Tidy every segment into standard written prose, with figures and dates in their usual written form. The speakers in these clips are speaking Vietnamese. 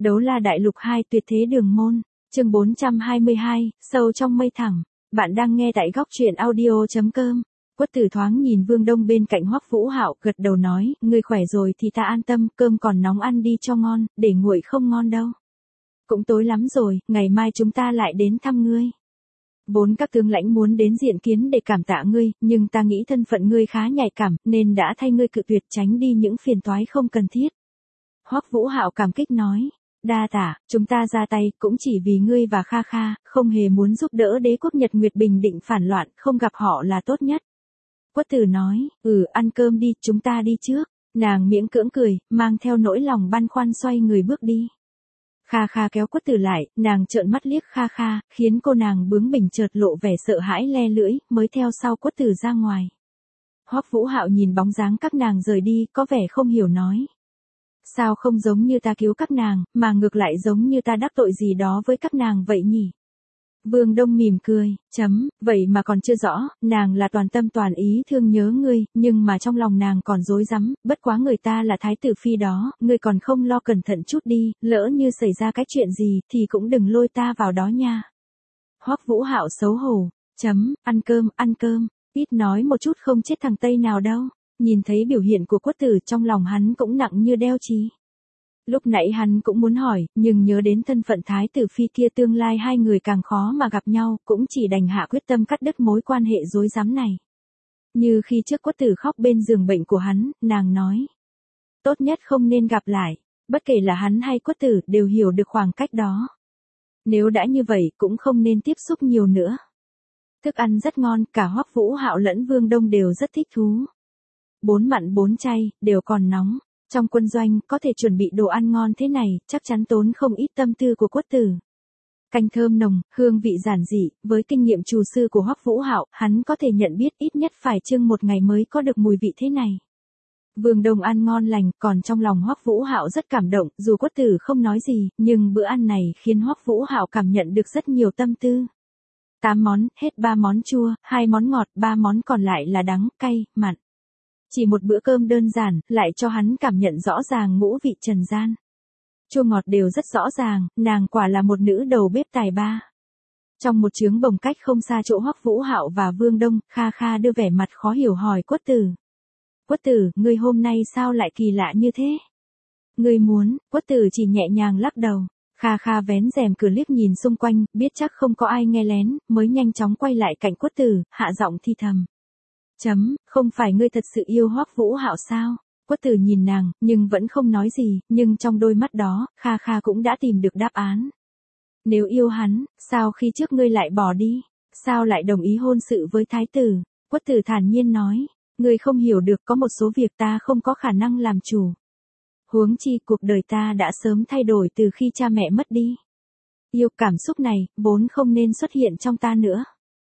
Đấu la đại lục 2 tuyệt thế đường môn, chương 422, sâu trong mây thẳm. Bạn đang nghe tại góc truyện audio.com. Quất Tử thoáng nhìn Vương Đông bên cạnh Hoắc Vũ Hạo, gật đầu nói, ngươi khỏe rồi thì ta an tâm, cơm còn nóng ăn đi cho ngon, để nguội không ngon đâu. Cũng tối lắm rồi, ngày mai chúng ta lại đến thăm ngươi. Vốn các tướng lãnh muốn đến diện kiến để cảm tạ ngươi, nhưng ta nghĩ thân phận ngươi khá nhạy cảm, nên đã thay ngươi cự tuyệt, tránh đi những phiền toái không cần thiết. Hoắc Vũ Hạo cảm kích nói, đa tạ, chúng ta ra tay cũng chỉ vì ngươi và Kha Kha, không hề muốn giúp đỡ đế quốc Nhật Nguyệt bình định phản loạn, không gặp họ là tốt nhất. Quất Tử nói, ăn cơm đi, chúng ta đi trước. Nàng miễn cưỡng cười, mang theo nỗi lòng băn khoăn xoay người bước đi. Kha Kha kéo Quất Tử lại, nàng trợn mắt liếc Kha Kha, khiến cô nàng bướng bỉnh chợt lộ vẻ sợ hãi le lưỡi, mới theo sau Quất Tử ra ngoài. Hoắc Vũ Hạo nhìn bóng dáng các nàng rời đi, có vẻ không hiểu nói. Sao không giống như ta cứu các nàng, mà ngược lại giống như ta đắc tội gì đó với các nàng vậy nhỉ? Vương Đông mỉm cười, vậy mà còn chưa rõ, nàng là toàn tâm toàn ý thương nhớ ngươi, nhưng mà trong lòng nàng còn rối rắm, bất quá người ta là thái tử phi đó, ngươi còn không lo cẩn thận chút đi, lỡ như xảy ra cái chuyện gì, thì cũng đừng lôi ta vào đó nha. Hoắc Vũ Hạo xấu hổ, ăn cơm, ít nói một chút không chết thằng Tây nào đâu. Nhìn thấy biểu hiện của Quất Tử trong lòng hắn cũng nặng như đeo chí. Lúc nãy hắn cũng muốn hỏi, nhưng nhớ đến thân phận thái tử phi kia tương lai hai người càng khó mà gặp nhau, cũng chỉ đành hạ quyết tâm cắt đứt mối quan hệ rối rắm này. Như khi trước Quất Tử khóc bên giường bệnh của hắn, nàng nói. Tốt nhất không nên gặp lại, bất kể là hắn hay Quất Tử đều hiểu được khoảng cách đó. Nếu đã như vậy cũng không nên tiếp xúc nhiều nữa. Thức ăn rất ngon, cả Hoắc Vũ Hạo lẫn Vương Đông đều rất thích thú. 4 mặn 4 chay, đều còn nóng. Trong quân doanh, có thể chuẩn bị đồ ăn ngon thế này, chắc chắn tốn không ít tâm tư của Quất Tử. Canh thơm nồng, hương vị giản dị, với kinh nghiệm厨sư của Hoắc Vũ Hạo, hắn có thể nhận biết ít nhất phải chừng một ngày mới có được mùi vị thế này. Vương Đông ăn ngon lành, còn trong lòng Hoắc Vũ Hạo rất cảm động, dù Quất Tử không nói gì, nhưng bữa ăn này khiến Hoắc Vũ Hạo cảm nhận được rất nhiều tâm tư. 8 món, hết 3 món chua, 2 món ngọt, 3 món còn lại là đắng, cay, mặn. Chỉ một bữa cơm đơn giản, lại cho hắn cảm nhận rõ ràng ngũ vị trần gian. Chua ngọt đều rất rõ ràng, nàng quả là một nữ đầu bếp tài ba. Trong một trướng bồng cách không xa chỗ Hoắc Vũ Hạo và Vương Đông, Kha Kha đưa vẻ mặt khó hiểu hỏi Quất Tử. Quất Tử, ngươi hôm nay sao lại kỳ lạ như thế? Ngươi muốn, Quất Tử chỉ nhẹ nhàng lắc đầu. Kha Kha vén rèm cửa liếc nhìn xung quanh, biết chắc không có ai nghe lén, mới nhanh chóng quay lại cạnh Quất Tử, hạ giọng thi thầm. Không phải ngươi thật sự yêu Hoắc Vũ Hạo sao? Quất Tử nhìn nàng, nhưng vẫn không nói gì, nhưng trong đôi mắt đó, Kha Kha cũng đã tìm được đáp án. Nếu yêu hắn, sao khi trước ngươi lại bỏ đi? Sao lại đồng ý hôn sự với thái tử? Quất Tử thản nhiên nói, ngươi không hiểu được có một số việc ta không có khả năng làm chủ. Huống chi cuộc đời ta đã sớm thay đổi từ khi cha mẹ mất đi. Yêu cảm xúc này, vốn không nên xuất hiện trong ta nữa.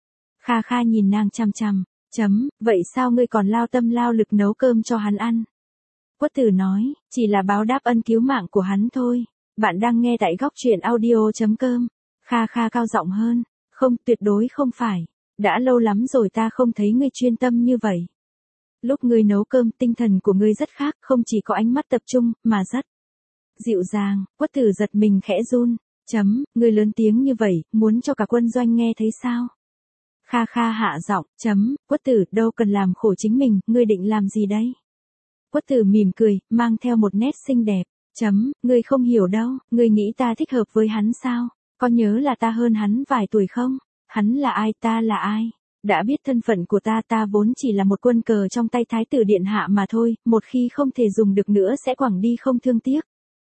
Kha Kha nhìn nàng chằm chằm. Vậy sao ngươi còn lao tâm lao lực nấu cơm cho hắn ăn? Quất Tử nói, chỉ là báo đáp ân cứu mạng của hắn thôi. Bạn đang nghe tại góc truyện audio.com. Kha Kha cao giọng hơn, không, tuyệt đối không phải. Đã lâu lắm rồi ta không thấy ngươi chuyên tâm như vậy. Lúc ngươi nấu cơm, tinh thần của ngươi rất khác, không chỉ có ánh mắt tập trung, mà rất dịu dàng. Quất Tử giật mình khẽ run. Ngươi lớn tiếng như vậy, muốn cho cả quân doanh nghe thấy sao? Kha Kha hạ giọng, Quất Tử, đâu cần làm khổ chính mình, ngươi định làm gì đây? Quất Tử mỉm cười, mang theo một nét xinh đẹp, ngươi không hiểu đâu, ngươi nghĩ ta thích hợp với hắn sao? Có nhớ là ta hơn hắn vài tuổi không? Hắn là ai, ta là ai? Đã biết thân phận của ta vốn chỉ là một quân cờ trong tay thái tử điện hạ mà thôi, một khi không thể dùng được nữa sẽ quẳng đi không thương tiếc.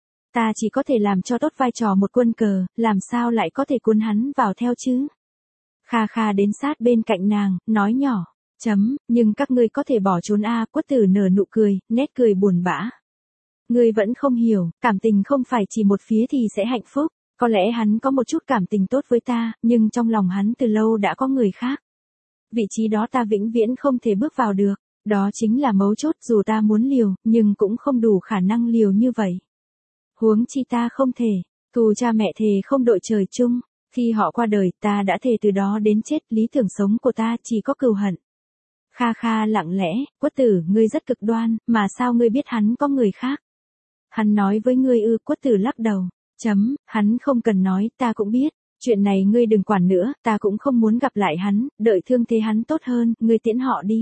Ta chỉ có thể làm cho tốt vai trò một quân cờ, làm sao lại có thể cuốn hắn vào theo chứ? Kha Kha đến sát bên cạnh nàng, nói nhỏ, nhưng các ngươi có thể bỏ trốn a. Quất Tử nở nụ cười, nét cười buồn bã. Ngươi vẫn không hiểu, cảm tình không phải chỉ một phía thì sẽ hạnh phúc, có lẽ hắn có một chút cảm tình tốt với ta, nhưng trong lòng hắn từ lâu đã có người khác. Vị trí đó ta vĩnh viễn không thể bước vào được, đó chính là mấu chốt, dù ta muốn liều, nhưng cũng không đủ khả năng liều như vậy. Huống chi ta không thể, thù cha mẹ thề không đội trời chung. Khi họ qua đời, ta đã thề từ đó đến chết, lý tưởng sống của ta chỉ có cừu hận. Kha Kha lặng lẽ, Quất Tử, ngươi rất cực đoan, mà sao ngươi biết hắn có người khác? Hắn nói với ngươi ư? Quất Tử lắc đầu. Hắn không cần nói, ta cũng biết. Chuyện này ngươi đừng quản nữa, ta cũng không muốn gặp lại hắn, đợi thương thế hắn tốt hơn, ngươi tiễn họ đi.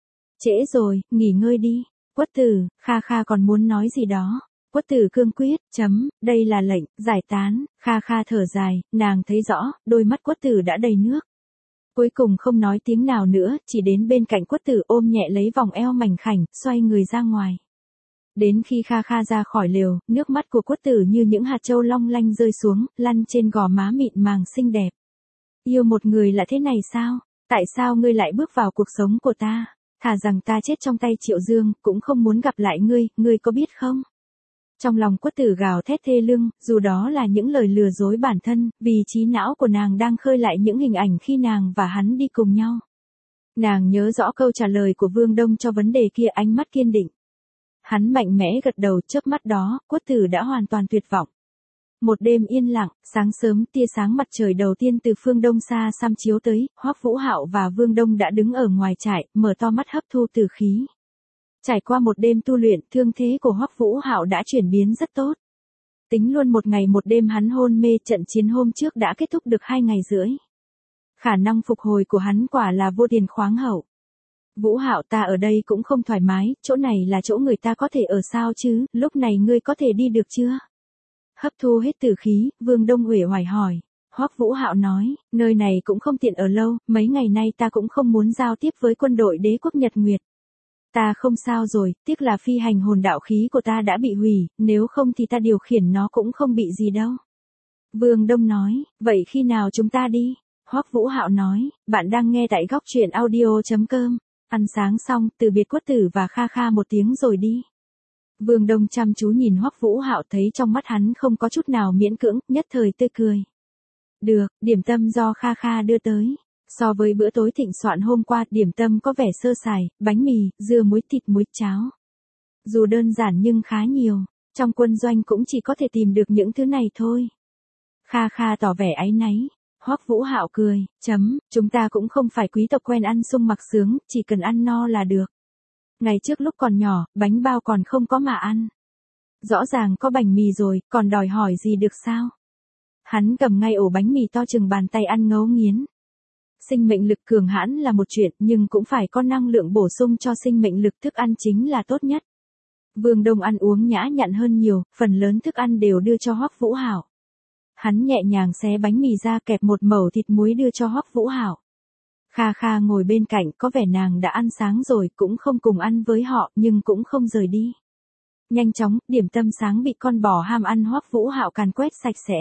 Trễ rồi, nghỉ ngơi đi. Quất tử, Kha Kha còn muốn nói gì đó. Quất tử cương quyết, đây là lệnh, giải tán. Kha Kha thở dài, nàng thấy rõ, đôi mắt quất tử đã đầy nước. Cuối cùng không nói tiếng nào nữa, chỉ đến bên cạnh quất tử ôm nhẹ lấy vòng eo mảnh khảnh, xoay người ra ngoài. Đến khi Kha Kha ra khỏi lều, nước mắt của quất tử như những hạt châu long lanh rơi xuống, lăn trên gò má mịn màng xinh đẹp. Yêu một người là thế này sao? Tại sao ngươi lại bước vào cuộc sống của ta? Thà rằng ta chết trong tay Triệu Dương, cũng không muốn gặp lại ngươi, ngươi có biết không? Trong lòng quất tử gào thét thê lương, dù đó là những lời lừa dối bản thân, vì trí não của nàng đang khơi lại những hình ảnh khi nàng và hắn đi cùng nhau. Nàng nhớ rõ câu trả lời của Vương Đông cho vấn đề kia, ánh mắt kiên định. Hắn mạnh mẽ gật đầu, chớp mắt đó, quất tử đã hoàn toàn tuyệt vọng. Một đêm yên lặng, sáng sớm tia sáng mặt trời đầu tiên từ phương đông xa xăm chiếu tới, Hoắc Vũ Hạo và Vương Đông đã đứng ở ngoài trại, mở to mắt hấp thu tử khí. Trải qua một đêm tu luyện, thương thế của Hoắc Vũ Hạo đã chuyển biến rất tốt. Tính luôn một ngày một đêm hắn hôn mê, trận chiến hôm trước đã kết thúc được 2 ngày rưỡi. Khả năng phục hồi của hắn quả là vô tiền khoáng hậu. Vũ Hạo, ta ở đây cũng không thoải mái, chỗ này là chỗ người ta có thể ở sao chứ, lúc này ngươi có thể đi được chưa? Hấp thu hết tử khí, Vương Đông uể oải hỏi. Hoắc Vũ Hạo nói, nơi này cũng không tiện ở lâu, mấy ngày nay ta cũng không muốn giao tiếp với quân đội đế quốc Nhật Nguyệt. Ta không sao rồi, tiếc là phi hành hồn đạo khí của ta đã bị hủy, nếu không thì ta điều khiển nó cũng không bị gì đâu. Vương Đông nói, vậy khi nào chúng ta đi? Hoắc Vũ Hạo nói, bạn đang nghe tại góc truyện audio.com. Ăn sáng xong, từ biệt quất tử và Kha Kha một tiếng rồi đi. Vương Đông chăm chú nhìn Hoắc Vũ Hạo, thấy trong mắt hắn không có chút nào miễn cưỡng, nhất thời tươi cười. Được, điểm tâm do Kha Kha đưa tới. So với bữa tối thịnh soạn hôm qua, điểm tâm có vẻ sơ sài, bánh mì, dưa muối, thịt muối, cháo. Dù đơn giản nhưng khá nhiều, trong quân doanh cũng chỉ có thể tìm được những thứ này thôi. Kha Kha tỏ vẻ áy náy. Hoắc Vũ Hạo cười, chúng ta cũng không phải quý tộc quen ăn sung mặc sướng, chỉ cần ăn no là được. Ngày trước lúc còn nhỏ, bánh bao còn không có mà ăn. Rõ ràng có bánh mì rồi, còn đòi hỏi gì được sao? Hắn cầm ngay ổ bánh mì to chừng bàn tay ăn ngấu nghiến. Sinh mệnh lực cường hãn là một chuyện, nhưng cũng phải có năng lượng bổ sung cho sinh mệnh lực, thức ăn chính là tốt nhất. Vương Đông ăn uống nhã nhặn hơn nhiều, phần lớn thức ăn đều đưa cho Hoắc Vũ Hạo. Hắn nhẹ nhàng xé bánh mì ra, kẹp một mẩu thịt muối đưa cho Hoắc Vũ Hạo. Kha Kha ngồi bên cạnh, có vẻ nàng đã ăn sáng rồi, cũng không cùng ăn với họ, nhưng cũng không rời đi. Nhanh chóng, điểm tâm sáng bị con bò ham ăn Hoắc Vũ Hạo càn quét sạch sẽ.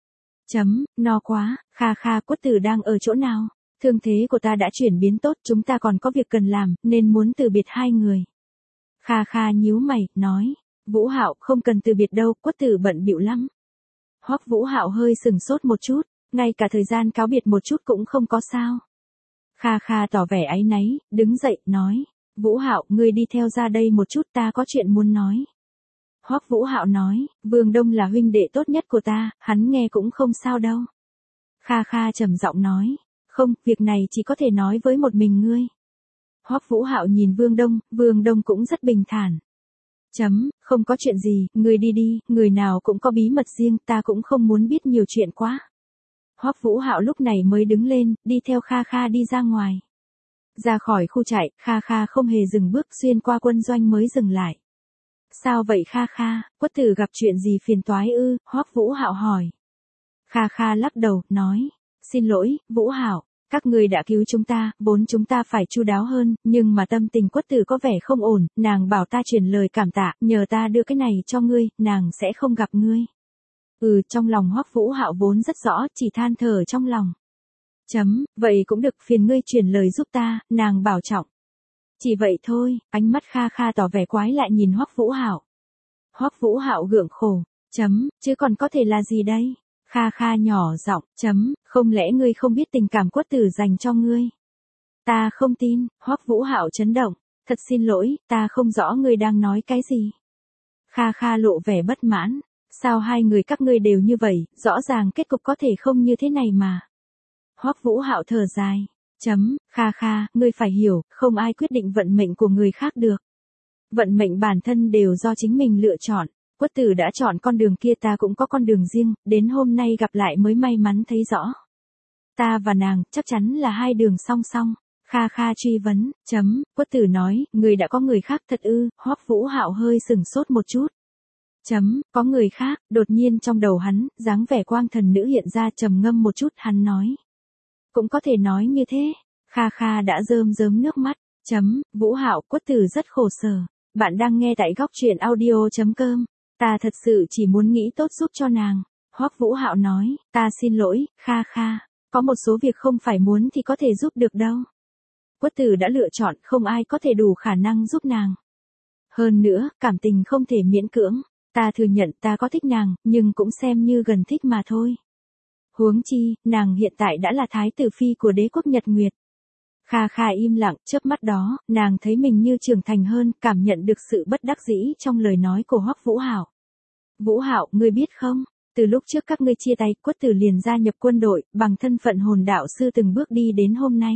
No quá, Kha Kha, quất tử đang ở chỗ nào? Thương thế của ta đã chuyển biến tốt, chúng ta còn có việc cần làm, nên muốn từ biệt hai người. Kha Kha nhíu mày, nói, Vũ Hạo không cần từ biệt đâu, quất tử bận bịu lắm. Hoắc Vũ Hạo hơi sừng sốt một chút, ngay cả thời gian cáo biệt một chút cũng không có sao. Kha Kha tỏ vẻ áy náy, đứng dậy, nói, Vũ Hạo, ngươi đi theo ra đây một chút, ta có chuyện muốn nói. Hoắc Vũ Hạo nói, Vương Đông là huynh đệ tốt nhất của ta, hắn nghe cũng không sao đâu. Kha Kha trầm giọng nói, không, việc này chỉ có thể nói với một mình ngươi. Hoắc Vũ Hạo nhìn Vương Đông cũng rất bình thản. Không có chuyện gì, ngươi đi đi, người nào cũng có bí mật riêng, ta cũng không muốn biết nhiều chuyện quá. Hoắc Vũ Hạo lúc này mới đứng lên, đi theo Kha Kha đi ra ngoài. Ra khỏi khu trại, Kha Kha không hề dừng bước, xuyên qua quân doanh mới dừng lại. Sao vậy Kha Kha, quất tử gặp chuyện gì phiền toái ư? Hoắc Vũ Hạo hỏi. Kha Kha lắc đầu, nói, xin lỗi, Vũ Hạo, các ngươi đã cứu chúng ta, vốn chúng ta phải chu đáo hơn, nhưng mà tâm tình quất tử có vẻ không ổn, nàng bảo ta truyền lời cảm tạ, nhờ ta đưa cái này cho ngươi, nàng sẽ không gặp ngươi. Trong lòng Hoắc Vũ Hạo vốn rất rõ, chỉ than thở trong lòng. Vậy cũng được, phiền ngươi truyền lời giúp ta, nàng bảo trọng. Chỉ vậy thôi, ánh mắt Kha Kha tỏ vẻ quái lại nhìn Hoắc Vũ Hạo. Hoắc Vũ Hạo gượng khổ, chứ còn có thể là gì đây? Kha Kha nhỏ giọng, không lẽ ngươi không biết tình cảm quất tử dành cho ngươi? Ta không tin, Hoắc Vũ Hạo chấn động, thật xin lỗi, ta không rõ ngươi đang nói cái gì. Kha Kha lộ vẻ bất mãn, sao hai người các ngươi đều như vậy, rõ ràng kết cục có thể không như thế này mà. Hoắc Vũ Hạo thở dài, Kha Kha, ngươi phải hiểu, không ai quyết định vận mệnh của người khác được. Vận mệnh bản thân đều do chính mình lựa chọn. Quất tử đã chọn con đường kia, ta cũng có con đường riêng, đến hôm nay gặp lại mới may mắn thấy rõ. Ta và nàng, chắc chắn là hai đường song song. Kha Kha truy vấn, Quất tử nói, người đã có người khác thật ư? Hoắc Vũ Hạo hơi sừng sốt một chút. Có người khác, đột nhiên trong đầu hắn, dáng vẻ quang thần nữ hiện ra, trầm ngâm một chút, hắn nói. Cũng có thể nói như thế. Kha Kha đã rơm rớm nước mắt. Vũ Hạo, Quất tử rất khổ sở. Bạn đang nghe tại góc truyện audio.com. Ta thật sự chỉ muốn nghĩ tốt giúp cho nàng. Hoắc Vũ Hạo nói, ta xin lỗi, Kha Kha. Có một số việc không phải muốn thì có thể giúp được đâu. Quất tử đã lựa chọn, không ai có thể đủ khả năng giúp nàng. Hơn nữa, cảm tình không thể miễn cưỡng. Ta thừa nhận ta có thích nàng, nhưng cũng xem như gần thích mà thôi. Huống chi, nàng hiện tại đã là thái tử phi của đế quốc Nhật Nguyệt. Kha Kha im lặng, chớp mắt đó, nàng thấy mình như trưởng thành hơn, cảm nhận được sự bất đắc dĩ trong lời nói của Hoắc Vũ Hạo. Vũ Hạo, ngươi biết không, từ lúc trước các ngươi chia tay, Quất tử liền gia nhập quân đội, bằng thân phận hồn đạo sư từng bước đi đến hôm nay.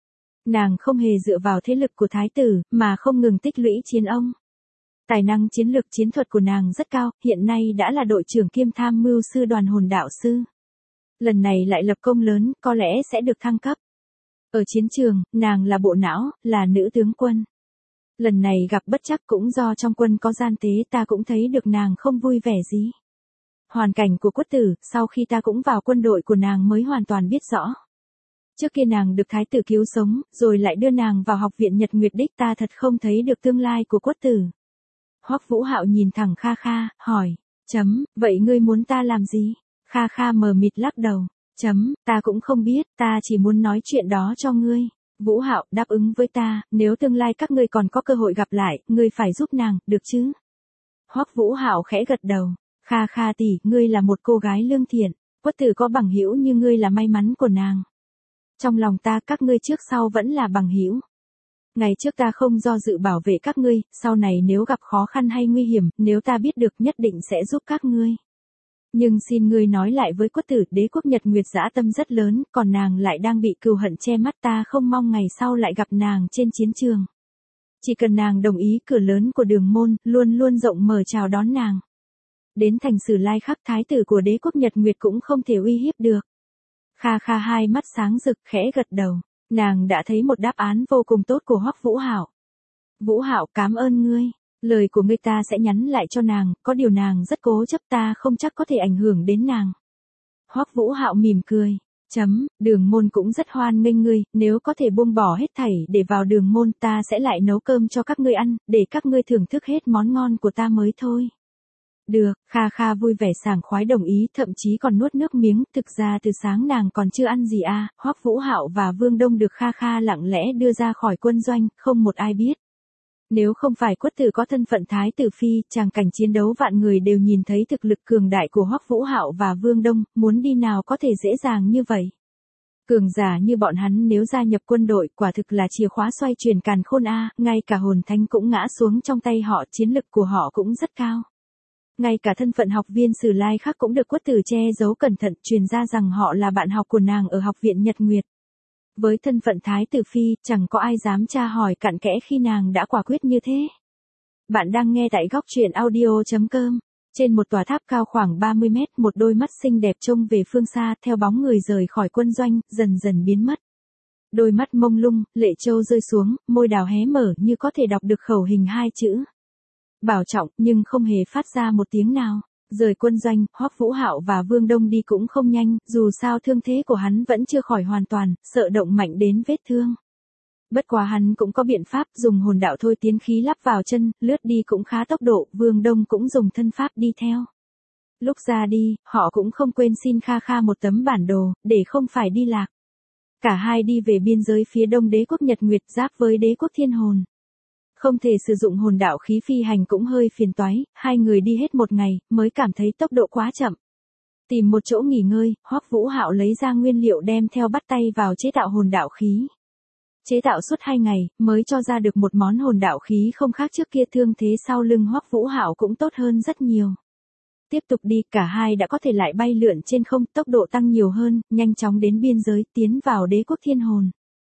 Nàng không hề dựa vào thế lực của thái tử, mà không ngừng tích lũy chiến ông. Tài năng chiến lược chiến thuật của nàng rất cao, hiện nay đã là đội trưởng kiêm tham mưu sư đoàn hồn đạo sư. Lần này lại lập công lớn, có lẽ sẽ được thăng cấp. Ở chiến trường, nàng là bộ não, là nữ tướng quân. Lần này gặp bất trắc cũng do trong quân có gian tế, ta cũng thấy được nàng không vui vẻ gì. Hoàn cảnh của Quất tử, sau khi ta cũng vào quân đội của nàng mới hoàn toàn biết rõ. Trước kia nàng được thái tử cứu sống, rồi lại đưa nàng vào học viện Nhật Nguyệt Đích, ta thật không thấy được tương lai của Quất tử. Hoắc Vũ Hạo nhìn thẳng Kha Kha, hỏi, vậy ngươi muốn ta làm gì? Kha Kha mờ mịt lắc đầu, ta cũng không biết, ta chỉ muốn nói chuyện đó cho ngươi. Vũ Hạo, đáp ứng với ta, nếu tương lai các ngươi còn có cơ hội gặp lại, ngươi phải giúp nàng, được chứ? Hoắc Vũ Hạo khẽ gật đầu, Kha Kha tỷ, ngươi là một cô gái lương thiện, Quất tử có bằng hữu như ngươi là may mắn của nàng. Trong lòng ta các ngươi trước sau vẫn là bằng hữu. Ngày trước ta không do dự bảo vệ các ngươi, sau này nếu gặp khó khăn hay nguy hiểm, nếu ta biết được nhất định sẽ giúp các ngươi. Nhưng xin ngươi nói lại với Quất tử, đế quốc Nhật Nguyệt dã tâm rất lớn, còn nàng lại đang bị cừu hận che mắt, ta không mong ngày sau lại gặp nàng trên chiến trường. Chỉ cần nàng đồng ý, cửa lớn của Đường Môn luôn luôn rộng mở chào đón nàng. Đến thành Sử Lai Khắc, thái tử của đế quốc Nhật Nguyệt cũng không thể uy hiếp được. Kha Kha hai mắt sáng rực, khẽ gật đầu. Nàng đã thấy một đáp án vô cùng tốt của Hoắc Vũ Hạo. Vũ Hạo, cảm ơn ngươi. Lời của ngươi ta sẽ nhắn lại cho nàng, có điều nàng rất cố chấp, ta không chắc có thể ảnh hưởng đến nàng. Hoắc Vũ Hạo mỉm cười. Đường Môn cũng rất hoan nghênh ngươi, nếu có thể buông bỏ hết thảy để vào Đường Môn, ta sẽ lại nấu cơm cho các ngươi ăn, để các ngươi thưởng thức hết món ngon của ta mới thôi. Được, Kha Kha vui vẻ sảng khoái đồng ý, thậm chí còn nuốt nước miếng, thực ra từ sáng nàng còn chưa ăn gì à. Hoắc Vũ Hạo và Vương Đông được Kha Kha lặng lẽ đưa ra khỏi quân doanh, không một ai biết. Nếu không phải Quất tử có thân phận thái tử phi, tràng cảnh chiến đấu vạn người đều nhìn thấy thực lực cường đại của Hoắc Vũ Hạo và Vương Đông, muốn đi nào có thể dễ dàng như vậy. Cường giả như bọn hắn nếu gia nhập quân đội, quả thực là chìa khóa xoay chuyển càn khôn a, ngay cả hồn thánh cũng ngã xuống trong tay họ, chiến lực của họ cũng rất cao. Ngay cả thân phận học viên Sử Lai Khắc cũng được Quất tử che giấu cẩn thận, truyền ra rằng họ là bạn học của nàng ở học viện Nhật Nguyệt. Với thân phận thái tử phi, chẳng có ai dám tra hỏi cặn kẽ khi nàng đã quả quyết như thế. Bạn đang nghe tại góc truyện audio.com. Trên một tòa tháp cao khoảng 30 mét, một đôi mắt xinh đẹp trông về phương xa, theo bóng người rời khỏi quân doanh, dần dần biến mất. Đôi mắt mông lung, lệ châu rơi xuống, môi đào hé mở như có thể đọc được khẩu hình hai chữ. Bảo trọng, nhưng không hề phát ra một tiếng nào. Rời quân doanh, Hoắc Vũ Hạo và Vương Đông đi cũng không nhanh, dù sao thương thế của hắn vẫn chưa khỏi hoàn toàn, sợ động mạnh đến vết thương. Bất quá hắn cũng có biện pháp, dùng hồn đạo thôi tiến khí lắp vào chân, lướt đi cũng khá tốc độ, Vương Đông cũng dùng thân pháp đi theo. Lúc ra đi, họ cũng không quên xin Kha Kha một tấm bản đồ, để không phải đi lạc. Cả hai đi về biên giới phía đông đế quốc Nhật Nguyệt, giáp với đế quốc Thiên Hồn. Không thể sử dụng hồn đạo khí phi hành cũng hơi phiền toái, hai người đi hết một ngày, mới cảm thấy tốc độ quá chậm. Tìm một chỗ nghỉ ngơi, Hoắc Vũ Hạo lấy ra nguyên liệu đem theo bắt tay vào chế tạo hồn đạo khí. Chế tạo suốt 2 ngày, mới cho ra được một món hồn đạo khí không khác trước kia, thương thế sau lưng Hoắc Vũ Hạo cũng tốt hơn rất nhiều. Tiếp tục đi, cả hai đã có thể lại bay lượn trên không, tốc độ tăng nhiều hơn, nhanh chóng đến biên giới, tiến vào đế quốc Thiên Hồn.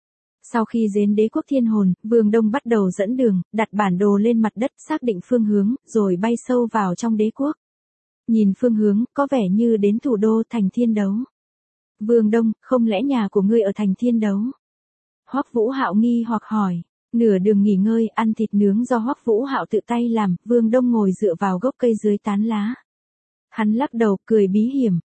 Sau khi đến đế quốc thiên hồn, Vương Đông bắt đầu dẫn đường, đặt bản đồ lên mặt đất xác định phương hướng, rồi bay sâu vào trong đế quốc. Nhìn phương hướng, có vẻ như đến thủ đô thành Thiên Đấu. Vương Đông, không lẽ nhà của ngươi ở thành Thiên Đấu? Hoắc Vũ Hạo nghi hoặc hỏi. Nửa đường nghỉ ngơi, ăn thịt nướng do Hoắc Vũ Hạo tự tay làm, Vương Đông ngồi dựa vào gốc cây dưới tán lá. Hắn lắc đầu, cười bí hiểm,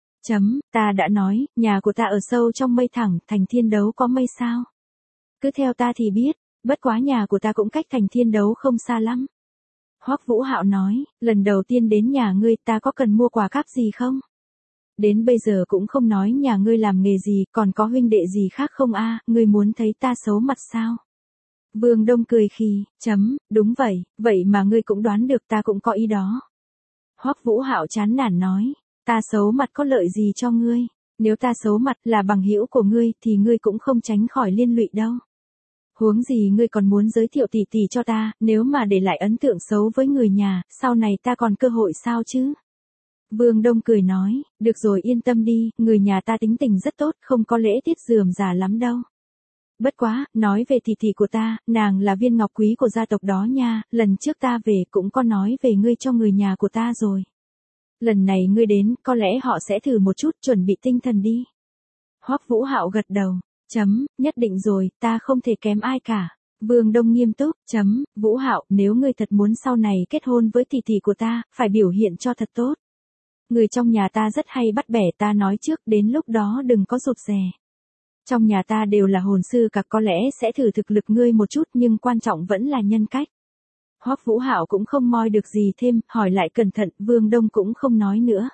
ta đã nói, nhà của ta ở sâu trong mây thẳng, thành Thiên Đấu có mây sao? Cứ theo ta thì biết, bất quá nhà của ta cũng cách thành Thiên Đấu không xa lắm. Hoắc Vũ Hạo nói, lần đầu tiên đến nhà ngươi ta có cần mua quà cáp gì không? Đến bây giờ cũng không nói nhà ngươi làm nghề gì, còn có huynh đệ gì khác không a? Ngươi muốn thấy ta xấu mặt sao? Vương Đông cười khì, đúng vậy, vậy mà ngươi cũng đoán được ta cũng có ý đó. Hoắc Vũ Hạo chán nản nói, ta xấu mặt có lợi gì cho ngươi? Nếu ta xấu mặt là bằng hữu của ngươi thì ngươi cũng không tránh khỏi liên lụy đâu. Huống gì ngươi còn muốn giới thiệu tỷ tỷ cho ta, nếu mà để lại ấn tượng xấu với người nhà, sau này ta còn cơ hội sao chứ? Vương Đông cười nói, được rồi yên tâm đi, người nhà ta tính tình rất tốt, không có lễ tiết rườm rà lắm đâu. Bất quá, nói về tỷ tỷ của ta, nàng là viên ngọc quý của gia tộc đó nha, lần trước ta về cũng có nói về ngươi cho người nhà của ta rồi. Lần này ngươi đến, có lẽ họ sẽ thử một chút, chuẩn bị tinh thần đi. Hoắc Vũ Hạo gật đầu, nhất định rồi, ta không thể kém ai cả. Vương Đông nghiêm túc, Vũ Hạo, nếu ngươi thật muốn sau này kết hôn với tỷ tỷ của ta, phải biểu hiện cho thật tốt. Người trong nhà ta rất hay bắt bẻ ta nói trước, đến lúc đó đừng có rụt rè. Trong nhà ta đều là hồn sư cả, có lẽ sẽ thử thực lực ngươi một chút nhưng quan trọng vẫn là nhân cách. Hoắc Vũ Hạo cũng không moi được gì thêm, hỏi lại cẩn thận, Vương Đông cũng không nói nữa.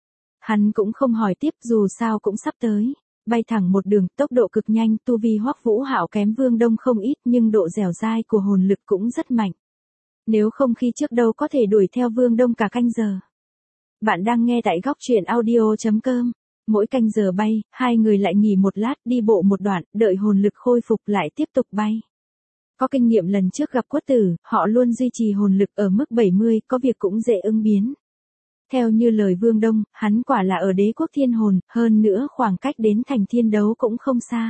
Hắn cũng không hỏi tiếp, dù sao cũng sắp tới. Bay thẳng một đường, tốc độ cực nhanh, tu vi Hoắc Vũ Hạo kém Vương Đông không ít nhưng độ dẻo dai của hồn lực cũng rất mạnh. Nếu không khi trước đâu có thể đuổi theo Vương Đông cả canh giờ. Bạn đang nghe tại góc truyện audio.com. Mỗi canh giờ bay, hai người lại nghỉ một lát, đi bộ một đoạn, đợi hồn lực khôi phục lại tiếp tục bay. Có kinh nghiệm lần trước gặp Quất Tử, họ luôn duy trì hồn lực ở mức 70, có việc cũng dễ ứng biến. Theo như lời Vương Đông, hắn quả là ở đế quốc thiên hồn, hơn nữa khoảng cách đến thành Thiên Đấu cũng không xa.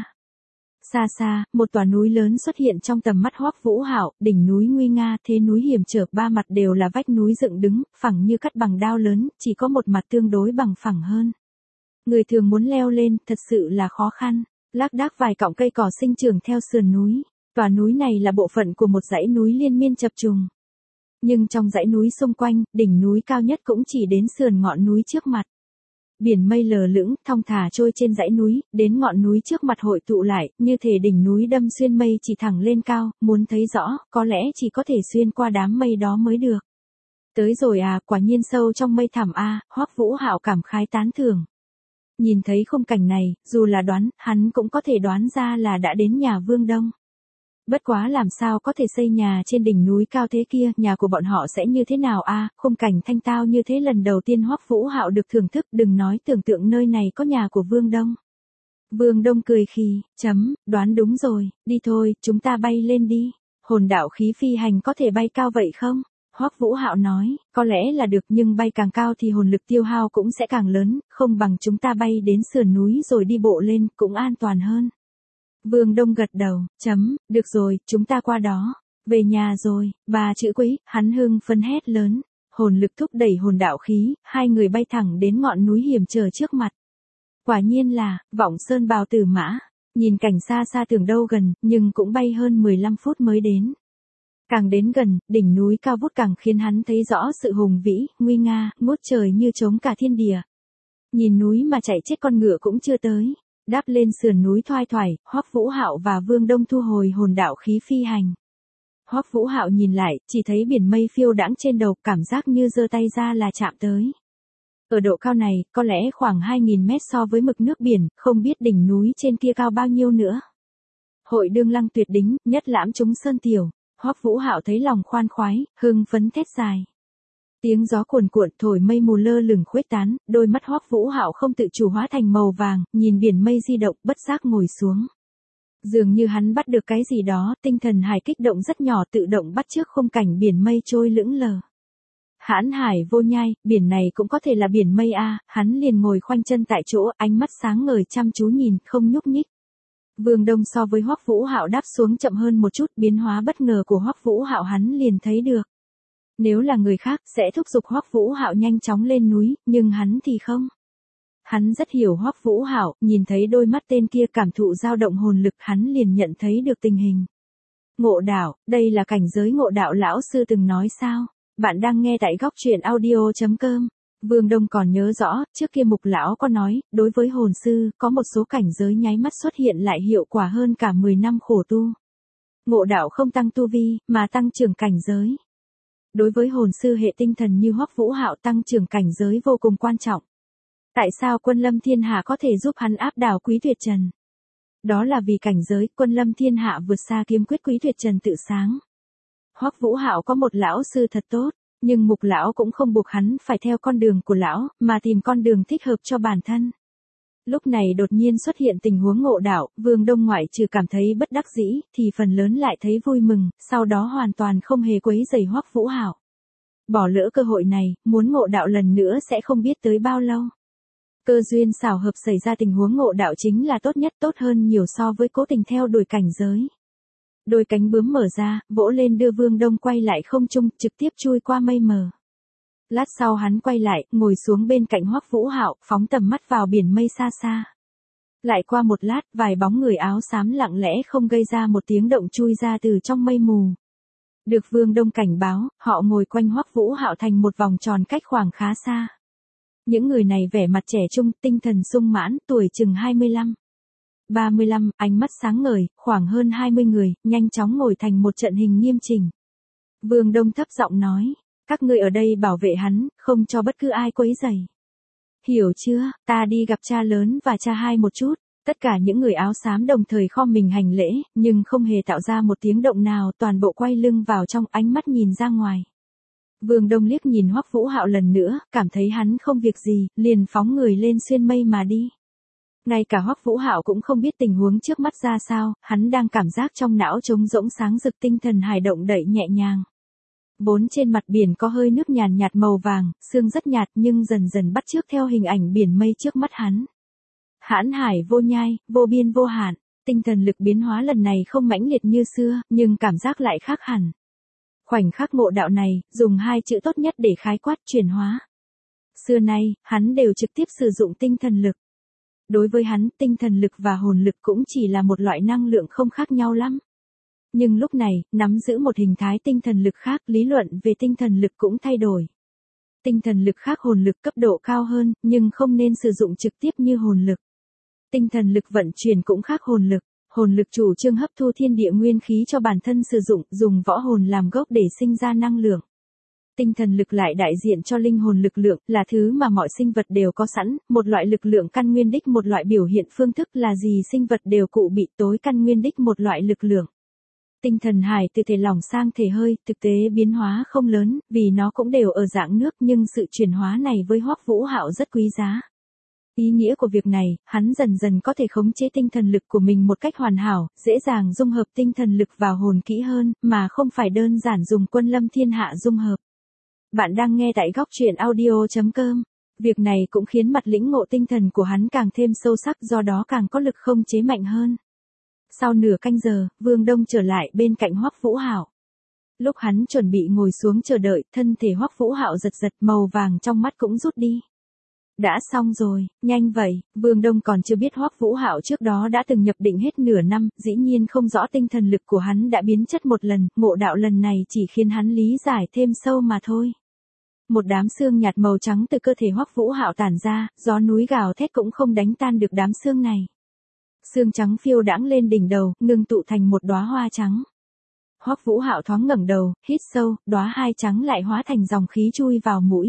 Xa xa, một tòa núi lớn xuất hiện trong tầm mắt Hoắc Vũ Hạo, đỉnh núi nguy nga, thế núi hiểm trở, ba mặt đều là vách núi dựng đứng, phẳng như cắt bằng đao lớn, chỉ có một mặt tương đối bằng phẳng hơn. Người thường muốn leo lên, thật sự là khó khăn, lác đác vài cọng cây cỏ sinh trưởng theo sườn núi. Tòa núi này là bộ phận của một dãy núi liên miên chập trùng. Nhưng trong dãy núi xung quanh, đỉnh núi cao nhất cũng chỉ đến sườn ngọn núi trước mặt. Biển mây lờ lững, thong thả trôi trên dãy núi, đến ngọn núi trước mặt hội tụ lại, như thể đỉnh núi đâm xuyên mây chỉ thẳng lên cao, muốn thấy rõ, có lẽ chỉ có thể xuyên qua đám mây đó mới được. Tới rồi à, quả nhiên sâu trong mây thẳm a, Hoắc Vũ Hạo cảm khái tán thưởng. Nhìn thấy khung cảnh này, dù là đoán, hắn cũng có thể đoán ra là đã đến nhà Vương Đông. Bất quá làm sao có thể xây nhà trên đỉnh núi cao thế kia, nhà của bọn họ sẽ như thế nào a? Khung cảnh thanh tao như thế lần đầu tiên Hoắc Vũ Hạo được thưởng thức, đừng nói tưởng tượng nơi này có nhà của Vương Đông. Vương Đông cười khì, đoán đúng rồi, đi thôi, chúng ta bay lên đi. Hồn đạo khí phi hành có thể bay cao vậy không? Hoắc Vũ Hạo nói, có lẽ là được nhưng bay càng cao thì hồn lực tiêu hao cũng sẽ càng lớn, không bằng chúng ta bay đến sườn núi rồi đi bộ lên, cũng an toàn hơn. Vương Đông gật đầu, được rồi, chúng ta qua đó. Về nhà rồi, bà chữ Quý, hắn hưng phấn hét lớn. Hồn lực thúc đẩy hồn đạo khí, hai người bay thẳng đến ngọn núi hiểm trở trước mặt. Quả nhiên là, Vọng Sơn Bào Tử Mã. Nhìn cảnh xa xa tưởng đâu gần, nhưng cũng bay hơn 15 phút mới đến. Càng đến gần, đỉnh núi cao vút càng khiến hắn thấy rõ sự hùng vĩ, nguy nga, ngút trời như trống cả thiên địa. Nhìn núi mà chạy chết con ngựa cũng chưa tới. Đáp lên sườn núi thoai thoải, Hoắc Vũ Hạo và Vương Đông thu hồi hồn đạo khí phi hành. Hoắc Vũ Hạo nhìn lại, chỉ thấy biển mây phiêu đãng trên đầu, cảm giác như giơ tay ra là chạm tới. Ở độ cao này, có lẽ khoảng 2.000 mét so với mực nước biển, không biết đỉnh núi trên kia cao bao nhiêu nữa. Hội Đương Lăng tuyệt đỉnh, nhất lãm chúng sơn tiểu. Hoắc Vũ Hạo thấy lòng khoan khoái, hưng phấn thét dài. Tiếng gió cuồn cuộn thổi mây mù lơ lửng khuếch tán, đôi mắt Hoắc Vũ Hạo không tự chủ hóa thành màu vàng, nhìn biển mây di động, bất giác ngồi xuống. Dường như hắn bắt được cái gì đó, tinh thần hải kích động rất nhỏ tự động bắt chước khung cảnh biển mây trôi lững lờ. Hãn hải vô nhai, biển này cũng có thể là biển mây a, hắn liền ngồi khoanh chân tại chỗ, ánh mắt sáng ngời chăm chú nhìn, không nhúc nhích. Vương Đông so với Hoắc Vũ Hạo đáp xuống chậm hơn một chút, biến hóa bất ngờ của Hoắc Vũ Hạo hắn liền thấy được. Nếu là người khác sẽ thúc giục Hoắc Vũ Hạo nhanh chóng lên núi, nhưng hắn thì không. Hắn rất hiểu Hoắc Vũ Hạo, nhìn thấy đôi mắt tên kia cảm thụ dao động hồn lực, hắn liền nhận thấy được tình hình. Ngộ đạo, đây là cảnh giới ngộ đạo lão sư từng nói sao? Bạn đang nghe tại góc truyện audio.com. Vương Đông còn nhớ rõ, trước kia Mục lão có nói, đối với hồn sư, có một số cảnh giới nháy mắt xuất hiện lại hiệu quả hơn cả 10 năm khổ tu. Ngộ đạo không tăng tu vi, mà tăng trưởng cảnh giới. Đối với hồn sư hệ tinh thần như Hoắc Vũ Hạo, tăng trưởng cảnh giới vô cùng quan trọng. Tại sao Quân Lâm Thiên Hạ có thể giúp hắn áp đảo Quý Tuyệt Trần? Đó là vì cảnh giới Quân Lâm Thiên Hạ vượt xa kiếm quyết Quý Tuyệt Trần tự sáng. Hoắc Vũ Hạo có một lão sư thật tốt, nhưng Mục lão cũng không buộc hắn phải theo con đường của lão, mà tìm con đường thích hợp cho bản thân. Lúc này đột nhiên xuất hiện tình huống ngộ đạo, Vương Đông ngoại trừ cảm thấy bất đắc dĩ, thì phần lớn lại thấy vui mừng, sau đó hoàn toàn không hề quấy rầy Hoắc Vũ Hạo. Bỏ lỡ cơ hội này, muốn ngộ đạo lần nữa sẽ không biết tới bao lâu. Cơ duyên xảo hợp xảy ra tình huống ngộ đạo chính là tốt nhất, tốt hơn nhiều so với cố tình theo đuổi cảnh giới. Đôi cánh bướm mở ra, vỗ lên đưa Vương Đông quay lại không trung, trực tiếp chui qua mây mờ. Lát sau hắn quay lại, ngồi xuống bên cạnh Hoắc Vũ Hạo, phóng tầm mắt vào biển mây xa xa. Lại qua một lát, vài bóng người áo xám lặng lẽ không gây ra một tiếng động chui ra từ trong mây mù. Được Vương Đông cảnh báo, họ ngồi quanh Hoắc Vũ Hạo thành một vòng tròn cách khoảng khá xa. Những người này vẻ mặt trẻ trung, tinh thần sung mãn, tuổi chừng 25. 35, ánh mắt sáng ngời, khoảng hơn 20 người, nhanh chóng ngồi thành một trận hình nghiêm chỉnh. Vương Đông thấp giọng nói, các ngươi ở đây bảo vệ hắn, không cho bất cứ ai quấy rầy. Hiểu chưa, ta đi gặp cha lớn và cha hai một chút. Tất cả những người áo xám đồng thời khom mình hành lễ, nhưng không hề tạo ra một tiếng động nào, toàn bộ quay lưng vào trong, ánh mắt nhìn ra ngoài. Vương Đông liếc nhìn Hoắc Vũ Hạo lần nữa, cảm thấy hắn không việc gì, liền phóng người lên xuyên mây mà đi. Ngay cả Hoắc Vũ Hạo cũng không biết tình huống trước mắt ra sao, hắn đang cảm giác trong não trống rỗng sáng rực, tinh thần hài động đậy nhẹ nhàng. Vốn trên mặt biển có hơi nước nhàn nhạt màu vàng, sương rất nhạt nhưng dần dần bắt chước theo hình ảnh biển mây trước mắt hắn. Hãn hải vô nhai, vô biên vô hạn, tinh thần lực biến hóa lần này không mãnh liệt như xưa, nhưng cảm giác lại khác hẳn. Khoảnh khắc ngộ đạo này, dùng hai chữ tốt nhất để khái quát, chuyển hóa. Xưa nay, hắn đều trực tiếp sử dụng tinh thần lực. Đối với hắn, tinh thần lực và hồn lực cũng chỉ là một loại năng lượng không khác nhau lắm. Nhưng lúc này, nắm giữ một hình thái tinh thần lực khác, lý luận về tinh thần lực cũng thay đổi. Tinh thần lực khác hồn lực cấp độ cao hơn, nhưng không nên sử dụng trực tiếp như hồn lực. Tinh thần lực vận chuyển cũng khác hồn lực chủ trương hấp thu thiên địa nguyên khí cho bản thân sử dụng, dùng võ hồn làm gốc để sinh ra năng lượng. Tinh thần lực lại đại diện cho linh hồn lực lượng, là thứ mà mọi sinh vật đều có sẵn, một loại lực lượng căn nguyên đích, một loại biểu hiện phương thức là gì sinh vật đều cụ bị, tối căn nguyên đích một loại lực lượng. Tinh thần hải từ thể lỏng sang thể hơi, thực tế biến hóa không lớn, vì nó cũng đều ở dạng nước, nhưng sự chuyển hóa này với Hoắc Vũ Hạo rất quý giá. Ý nghĩa của việc này, hắn dần dần có thể khống chế tinh thần lực của mình một cách hoàn hảo, dễ dàng dung hợp tinh thần lực vào hồn kỹ hơn, mà không phải đơn giản dùng Quân Lâm Thiên Hạ dung hợp. Bạn đang nghe tại góc truyện audio.com. Việc này cũng khiến mặt lĩnh ngộ tinh thần của hắn càng thêm sâu sắc, do đó càng có lực khống chế mạnh hơn. Sau nửa canh giờ, Vương Đông trở lại bên cạnh Hoắc Vũ Hạo. Lúc hắn chuẩn bị ngồi xuống chờ đợi, thân thể Hoắc Vũ Hạo giật giật, màu vàng trong mắt cũng rút đi. Đã xong rồi, nhanh vậy, Vương Đông còn chưa biết Hoắc Vũ Hạo trước đó đã từng nhập định hết nửa năm, dĩ nhiên không rõ tinh thần lực của hắn đã biến chất một lần, ngộ đạo lần này chỉ khiến hắn lý giải thêm sâu mà thôi. Một đám xương nhạt màu trắng từ cơ thể Hoắc Vũ Hạo tản ra, gió núi gào thét cũng không đánh tan được đám xương này. Xương trắng phiêu đãng lên đỉnh đầu, ngưng tụ thành một đóa hoa trắng. Hoắc Vũ Hạo thoáng ngẩng đầu, hít sâu, đóa hai trắng lại hóa thành dòng khí chui vào mũi.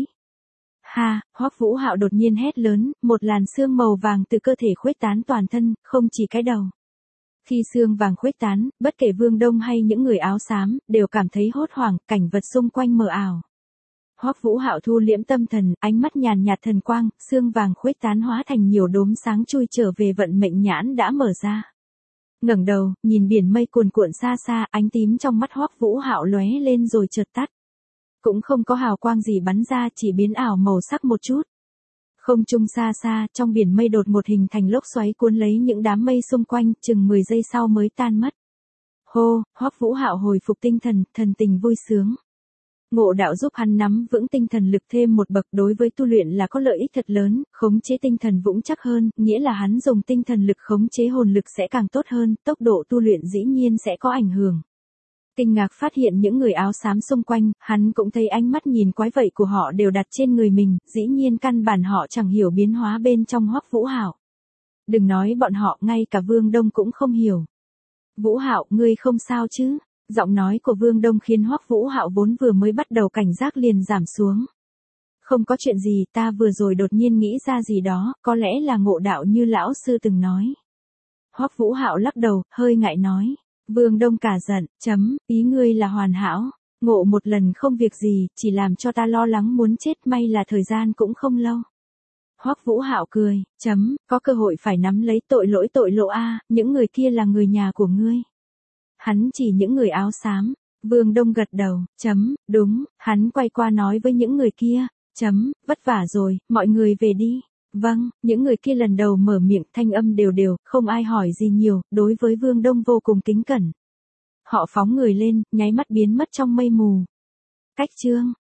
Ha, Hoắc Vũ Hạo đột nhiên hét lớn, một làn sương màu vàng từ cơ thể khuếch tán toàn thân, không chỉ cái đầu. Khi sương vàng khuếch tán, bất kể Vương Đông hay những người áo xám, đều cảm thấy hốt hoảng, cảnh vật xung quanh mờ ảo. Hoắc Vũ Hạo thu liễm tâm thần, ánh mắt nhàn nhạt thần quang, sương vàng khuếch tán hóa thành nhiều đốm sáng chui trở về vận mệnh nhãn đã mở ra. Ngẩng đầu, nhìn biển mây cuồn cuộn xa xa, ánh tím trong mắt Hoắc Vũ Hạo lóe lên rồi chợt tắt. Cũng không có hào quang gì bắn ra, chỉ biến ảo màu sắc một chút. Không trung xa xa, trong biển mây đột một hình thành lốc xoáy cuốn lấy những đám mây xung quanh, chừng 10 giây sau mới tan mất. Hô, Hoắc Vũ Hạo hồi phục tinh thần, thần tình vui sướng. Ngộ đạo giúp hắn nắm vững tinh thần lực thêm một bậc, đối với tu luyện là có lợi ích thật lớn, khống chế tinh thần vững chắc hơn, nghĩa là hắn dùng tinh thần lực khống chế hồn lực sẽ càng tốt hơn, tốc độ tu luyện dĩ nhiên sẽ có ảnh hưởng. Kinh ngạc phát hiện những người áo xám xung quanh, hắn cũng thấy ánh mắt nhìn quái vậy của họ đều đặt trên người mình, dĩ nhiên căn bản họ chẳng hiểu biến hóa bên trong Hoắc Vũ Hạo. Đừng nói bọn họ, ngay cả Vương Đông cũng không hiểu. Vũ Hạo, ngươi không sao chứ? Giọng nói của Vương Đông khiến Hoắc Vũ Hạo vốn vừa mới bắt đầu cảnh giác liền giảm xuống. Không có chuyện gì, ta vừa rồi đột nhiên nghĩ ra gì đó, có lẽ là ngộ đạo như lão sư từng nói. Hoắc Vũ Hạo lắc đầu, hơi ngại nói. Vương Đông cả giận, ý ngươi là hoàn hảo, ngộ một lần không việc gì, chỉ làm cho ta lo lắng muốn chết, may là thời gian cũng không lâu. Hoắc Vũ Hạo cười, có cơ hội phải nắm lấy, tội lỗi a, những người kia là người nhà của ngươi. Hắn chỉ những người áo xám. Vương Đông gật đầu, đúng, hắn quay qua nói với những người kia, vất vả rồi, mọi người về đi. Vâng, những người kia lần đầu mở miệng, thanh âm đều, không ai hỏi gì nhiều, đối với Vương Đông vô cùng kính cẩn. Họ phóng người lên, nháy mắt biến mất trong mây mù. Cách chương